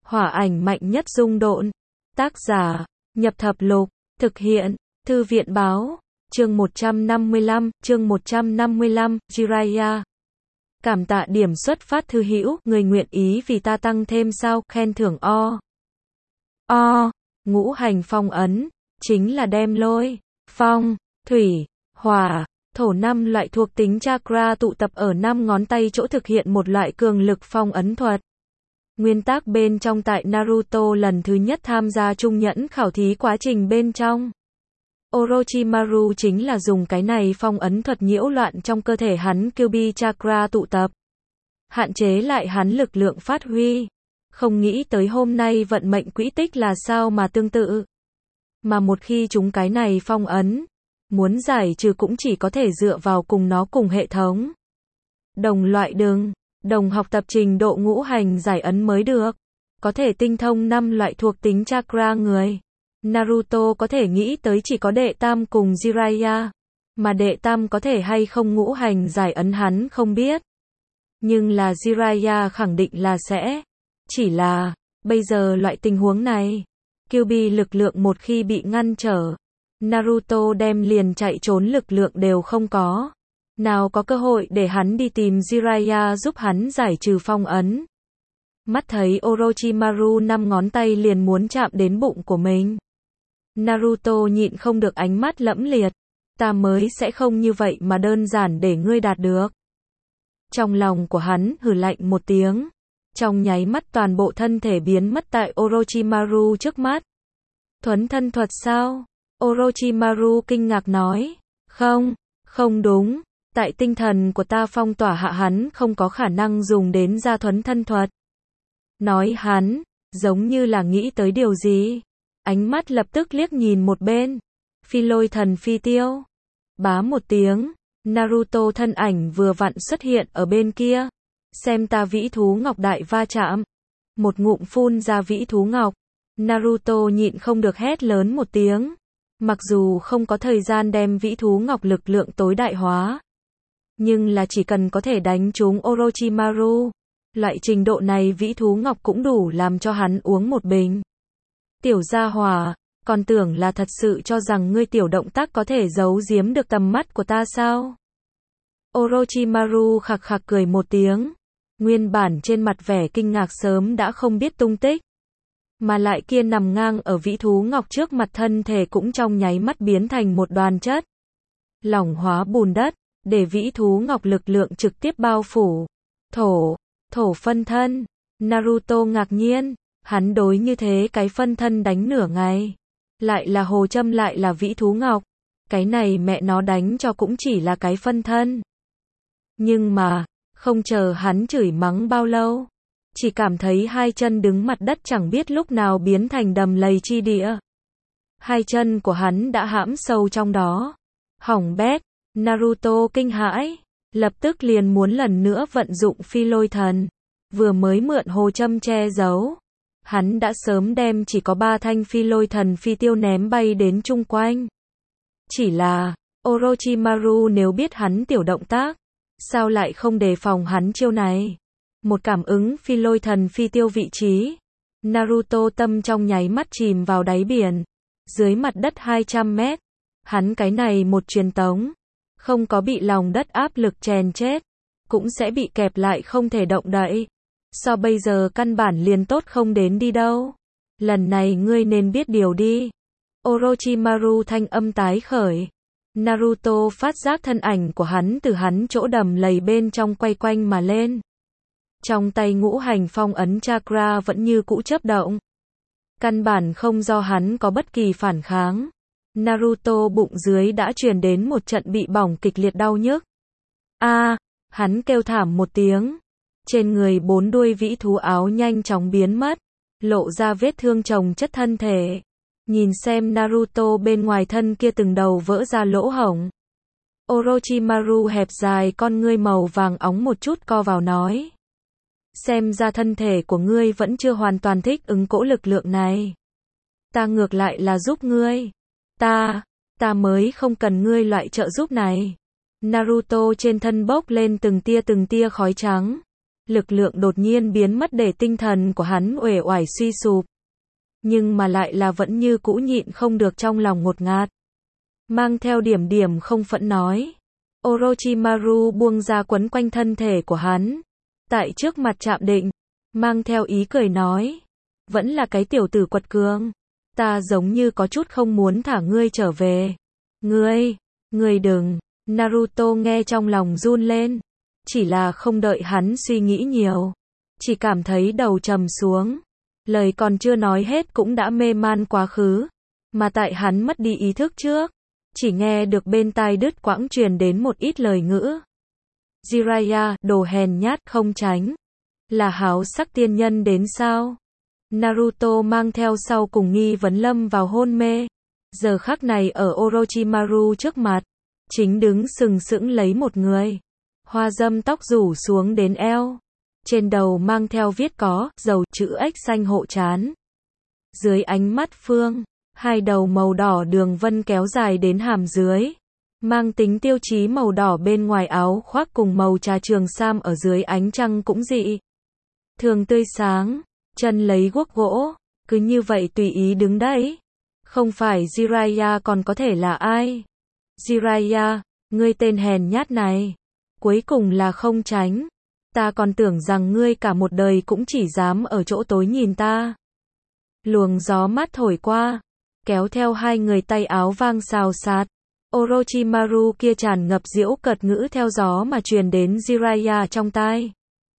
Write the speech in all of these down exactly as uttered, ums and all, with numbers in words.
Hỏa ảnh mạnh nhất dung độn. Tác giả, Nhập Thập Lục. Thực hiện, Thư viện Báo. Chương một trăm năm mươi lăm, chương một trăm năm mươi lăm, Jiraiya. Cảm tạ điểm xuất phát thư hữu, người nguyện ý vì ta tăng thêm sao, khen thưởng o. O, ngũ hành phong ấn, chính là đem lôi, phong, thủy, hỏa, thổ năm loại thuộc tính chakra tụ tập ở năm ngón tay chỗ thực hiện một loại cường lực phong ấn thuật. Nguyên tắc bên trong tại Naruto lần thứ nhất tham gia trung nhẫn khảo thí quá trình bên trong. Orochimaru chính là dùng cái này phong ấn thuật nhiễu loạn trong cơ thể hắn Kyuubi chakra tụ tập. Hạn chế lại hắn lực lượng phát huy. Không nghĩ tới hôm nay vận mệnh quỹ tích là sao mà tương tự. Mà một khi chúng cái này phong ấn, muốn giải trừ cũng chỉ có thể dựa vào cùng nó cùng hệ thống. Đồng loại đường, đồng học tập trình độ ngũ hành giải ấn mới được. Có thể tinh thông năm loại thuộc tính chakra người. Naruto có thể nghĩ tới chỉ có đệ tam cùng Jiraiya. Mà đệ tam có thể hay không ngũ hành giải ấn hắn không biết. Nhưng là Jiraiya khẳng định là sẽ. Chỉ là, bây giờ loại tình huống này, Kyuubi lực lượng một khi bị ngăn trở, Naruto đem liền chạy trốn lực lượng đều không có. Nào có cơ hội để hắn đi tìm Jiraiya giúp hắn giải trừ phong ấn. Mắt thấy Orochimaru năm ngón tay liền muốn chạm đến bụng của mình. Naruto nhịn không được ánh mắt lẫm liệt. Ta mới sẽ không như vậy mà đơn giản để ngươi đạt được. Trong lòng của hắn hừ lạnh một tiếng. Trong nháy mắt toàn bộ thân thể biến mất tại Orochimaru trước mắt. Thuấn thân thuật sao? Orochimaru kinh ngạc nói. Không, không đúng. Tại tinh thần của ta phong tỏa hạ hắn không có khả năng dùng đến ra thuấn thân thuật. Nói hắn, giống như là nghĩ tới điều gì. Ánh mắt lập tức liếc nhìn một bên. Phi lôi thần phi tiêu. Bá một tiếng, Naruto thân ảnh vừa vặn xuất hiện ở bên kia. Xem ta vĩ thú ngọc đại va chạm. Một ngụm phun ra vĩ thú ngọc. Naruto nhịn không được hét lớn một tiếng. Mặc dù không có thời gian đem vĩ thú ngọc lực lượng tối đại hóa. Nhưng là chỉ cần có thể đánh trúng Orochimaru. Loại trình độ này vĩ thú ngọc cũng đủ làm cho hắn uống một bình. Tiểu gia hỏa, còn tưởng là thật sự cho rằng ngươi tiểu động tác có thể giấu giếm được tầm mắt của ta sao? Orochimaru khạc khạc cười một tiếng. Nguyên bản trên mặt vẻ kinh ngạc sớm đã không biết tung tích. Mà lại kia nằm ngang ở vĩ thú ngọc trước mặt thân thể cũng trong nháy mắt biến thành một đoàn chất. Lỏng hóa bùn đất, để vĩ thú ngọc lực lượng trực tiếp bao phủ. Thổ, thổ phân thân. Naruto ngạc nhiên, hắn đối như thế cái phân thân đánh nửa ngày. Lại là hồ châm lại là vĩ thú ngọc. Cái này mẹ nó đánh cho cũng chỉ là cái phân thân. Nhưng mà, không chờ hắn chửi mắng bao lâu. Chỉ cảm thấy hai chân đứng mặt đất chẳng biết lúc nào biến thành đầm lầy chi địa. Hai chân của hắn đã hãm sâu trong đó. Hỏng bét, Naruto kinh hãi. Lập tức liền muốn lần nữa vận dụng phi lôi thần. Vừa mới mượn hồ châm che giấu. Hắn đã sớm đem chỉ có ba thanh phi lôi thần phi tiêu ném bay đến chung quanh. Chỉ là, Orochimaru nếu biết hắn tiểu động tác, sao lại không đề phòng hắn chiêu này? Một cảm ứng phi lôi thần phi tiêu vị trí. Naruto tâm trong nháy mắt chìm vào đáy biển. Dưới mặt đất hai trăm mét. Hắn cái này một truyền tống. Không có bị lòng đất áp lực chèn chết. Cũng sẽ bị kẹp lại không thể động đậy. So bây giờ căn bản liền tốt không đến đi đâu. Lần này ngươi nên biết điều đi. Orochimaru thanh âm tái khởi. Naruto phát giác thân ảnh của hắn từ hắn chỗ đầm lầy bên trong quay quanh mà lên. Trong tay ngũ hành phong ấn chakra vẫn như cũ chớp động. Căn bản không do hắn có bất kỳ phản kháng. Naruto bụng dưới đã truyền đến một trận bị bỏng kịch liệt đau nhức. A, à, hắn kêu thảm một tiếng. Trên người bốn đuôi vĩ thú áo nhanh chóng biến mất. Lộ ra vết thương chồng chất thân thể. Nhìn xem Naruto bên ngoài thân kia từng đầu vỡ ra lỗ hổng. Orochimaru hẹp dài con ngươi màu vàng óng một chút co vào nói. Xem ra thân thể của ngươi vẫn chưa hoàn toàn thích ứng cỗ lực lượng này. Ta ngược lại là giúp ngươi. Ta, ta mới không cần ngươi loại trợ giúp này. Naruto trên thân bốc lên từng tia từng tia khói trắng. Lực lượng đột nhiên biến mất để tinh thần của hắn uể oải suy sụp. Nhưng mà lại là vẫn như cũ nhịn không được trong lòng ngột ngạt. Mang theo điểm điểm không phẫn nói. Orochimaru buông ra quấn quanh thân thể của hắn. Tại trước mặt chạm định. Mang theo ý cười nói. Vẫn là cái tiểu tử quật cường. Ta giống như có chút không muốn thả ngươi trở về. Ngươi, ngươi đừng. Naruto nghe trong lòng run lên. Chỉ là không đợi hắn suy nghĩ nhiều. Chỉ cảm thấy đầu trầm xuống. Lời còn chưa nói hết cũng đã mê man quá khứ. Mà tại hắn mất đi ý thức trước. Chỉ nghe được bên tai đứt quãng truyền đến một ít lời ngữ. Jiraiya, đồ hèn nhát không tránh. Là háo sắc tiên nhân đến sao? Naruto mang theo sau cùng nghi vấn lâm vào hôn mê. Giờ khắc này ở Orochimaru trước mặt. Chính đứng sừng sững lấy một người. Hoa dâm tóc rủ xuống đến eo. Trên đầu mang theo viết có, dầu, chữ X xanh hộ trán. Dưới ánh mắt phương, hai đầu màu đỏ đường vân kéo dài đến hàm dưới. Mang tính tiêu chí màu đỏ bên ngoài áo khoác cùng màu trà trường sam ở dưới ánh trăng cũng dị. Thường tươi sáng, chân lấy guốc gỗ, cứ như vậy tùy ý đứng đấy. Không phải Jiraiya còn có thể là ai? Jiraiya, ngươi tên hèn nhát này. Cuối cùng là không tránh. Ta còn tưởng rằng ngươi cả một đời cũng chỉ dám ở chỗ tối nhìn ta. Luồng gió mát thổi qua, kéo theo hai người tay áo vang xào xạc. Orochimaru kia tràn ngập giễu cợt ngữ theo gió mà truyền đến Jiraiya trong tai.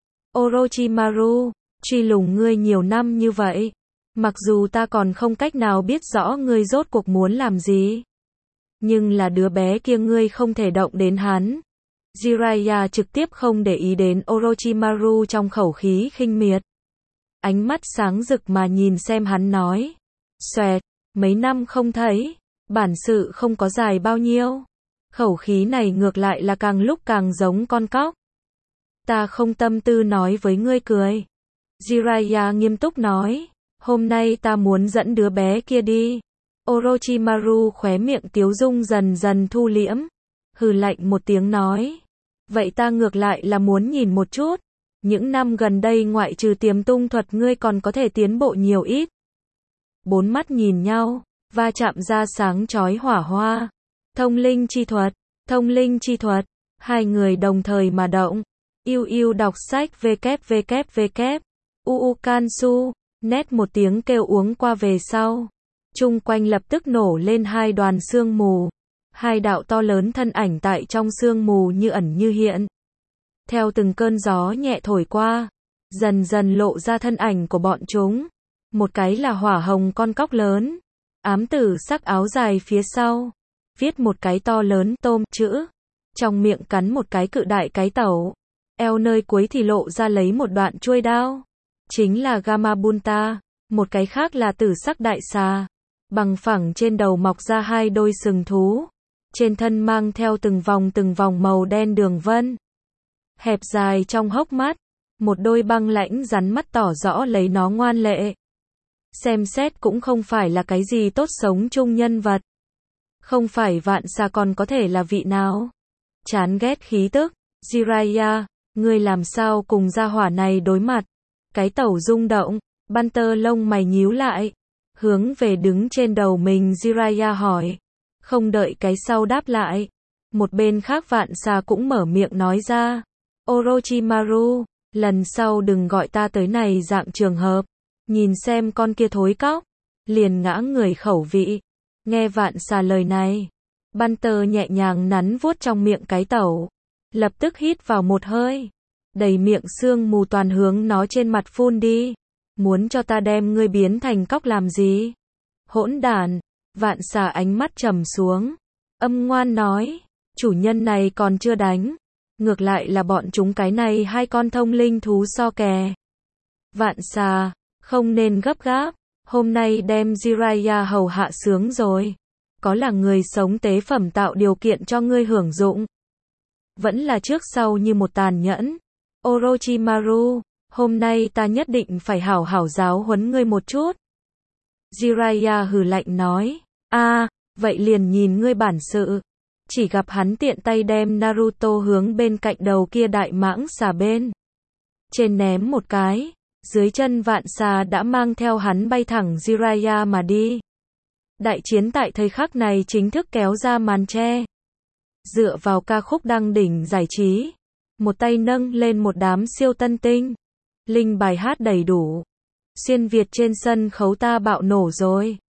Orochimaru, truy lùng ngươi nhiều năm như vậy. Mặc dù ta còn không cách nào biết rõ ngươi rốt cuộc muốn làm gì. Nhưng là đứa bé kia ngươi không thể động đến hắn. Jiraiya trực tiếp không để ý đến Orochimaru trong khẩu khí khinh miệt. Ánh mắt sáng rực mà nhìn xem hắn nói. Xoẹt, mấy năm không thấy, bản sự không có dài bao nhiêu. Khẩu khí này ngược lại là càng lúc càng giống con cóc. Ta không tâm tư nói với ngươi cười. Jiraiya nghiêm túc nói. Hôm nay ta muốn dẫn đứa bé kia đi. Orochimaru khóe miệng tiếu dung dần dần thu liễm. Hừ lạnh một tiếng nói. Vậy ta ngược lại là muốn nhìn một chút. Những năm gần đây ngoại trừ tiềm tung thuật ngươi còn có thể tiến bộ nhiều ít. Bốn mắt nhìn nhau, va chạm ra sáng chói hỏa hoa. Thông linh chi thuật, thông linh chi thuật. Hai người đồng thời mà động. Yêu yêu đọc sách www. Uukansu. Nét một tiếng kêu uống qua về sau. Chung quanh lập tức nổ lên hai đoàn sương mù. Hai đạo to lớn thân ảnh tại trong sương mù như ẩn như hiện. Theo từng cơn gió nhẹ thổi qua, dần dần lộ ra thân ảnh của bọn chúng. Một cái là hỏa hồng con cóc lớn, ám tử sắc áo dài phía sau, viết một cái to lớn tôm chữ, trong miệng cắn một cái cự đại cái tẩu, eo nơi cuối thì lộ ra lấy một đoạn chuôi đao, chính là Gamabunta. Một cái khác là tử sắc đại xà, bằng phẳng trên đầu mọc ra hai đôi sừng thú, trên thân mang theo từng vòng từng vòng màu đen đường vân. Hẹp dài trong hốc mắt, một đôi băng lãnh rắn mắt tỏ rõ lấy nó ngoan lệ. Xem xét cũng không phải là cái gì tốt sống chung nhân vật. Không phải vạn xà còn có thể là vị nào. Chán ghét khí tức. Jiraiya, ngươi làm sao cùng gia hỏa này đối mặt? Cái tẩu rung động, Banter lông mày nhíu lại, hướng về đứng trên đầu mình Jiraiya hỏi. Không đợi cái sau đáp lại, một bên khác vạn xà cũng mở miệng nói ra. Orochimaru, lần sau đừng gọi ta tới này dạng trường hợp. Nhìn xem con kia thối cóc, liền ngã người khẩu vị. Nghe vạn xà lời này, Banter nhẹ nhàng nắn vuốt trong miệng cái tẩu, lập tức hít vào một hơi, đầy miệng sương mù toàn hướng nó trên mặt phun đi. Muốn cho ta đem ngươi biến thành cóc làm gì? Hỗn đản. Vạn xà ánh mắt trầm xuống, âm ngoan nói, chủ nhân này còn chưa đánh, ngược lại là bọn chúng cái này hai con thông linh thú so kè. Vạn xà, không nên gấp gáp, hôm nay đem Jiraiya hầu hạ sướng rồi. Có là người sống tế phẩm tạo điều kiện cho ngươi hưởng dụng. Vẫn là trước sau như một tàn nhẫn. Orochimaru, hôm nay ta nhất định phải hảo hảo giáo huấn ngươi một chút. Jiraiya hừ lạnh nói, a, à, vậy liền nhìn ngươi bản sự. Chỉ gặp hắn tiện tay đem Naruto hướng bên cạnh đầu kia đại mãng xà bên. trên ném một cái, dưới chân Vạn Xà đã mang theo hắn bay thẳng Jiraiya mà đi. Đại chiến tại thời khắc này chính thức kéo ra màn che. Dựa vào ca khúc đăng đỉnh giải trí, một tay nâng lên một đám siêu tân tinh, linh bài hát đầy đủ. Xuyên Việt trên sân khấu ta bạo nổ rồi.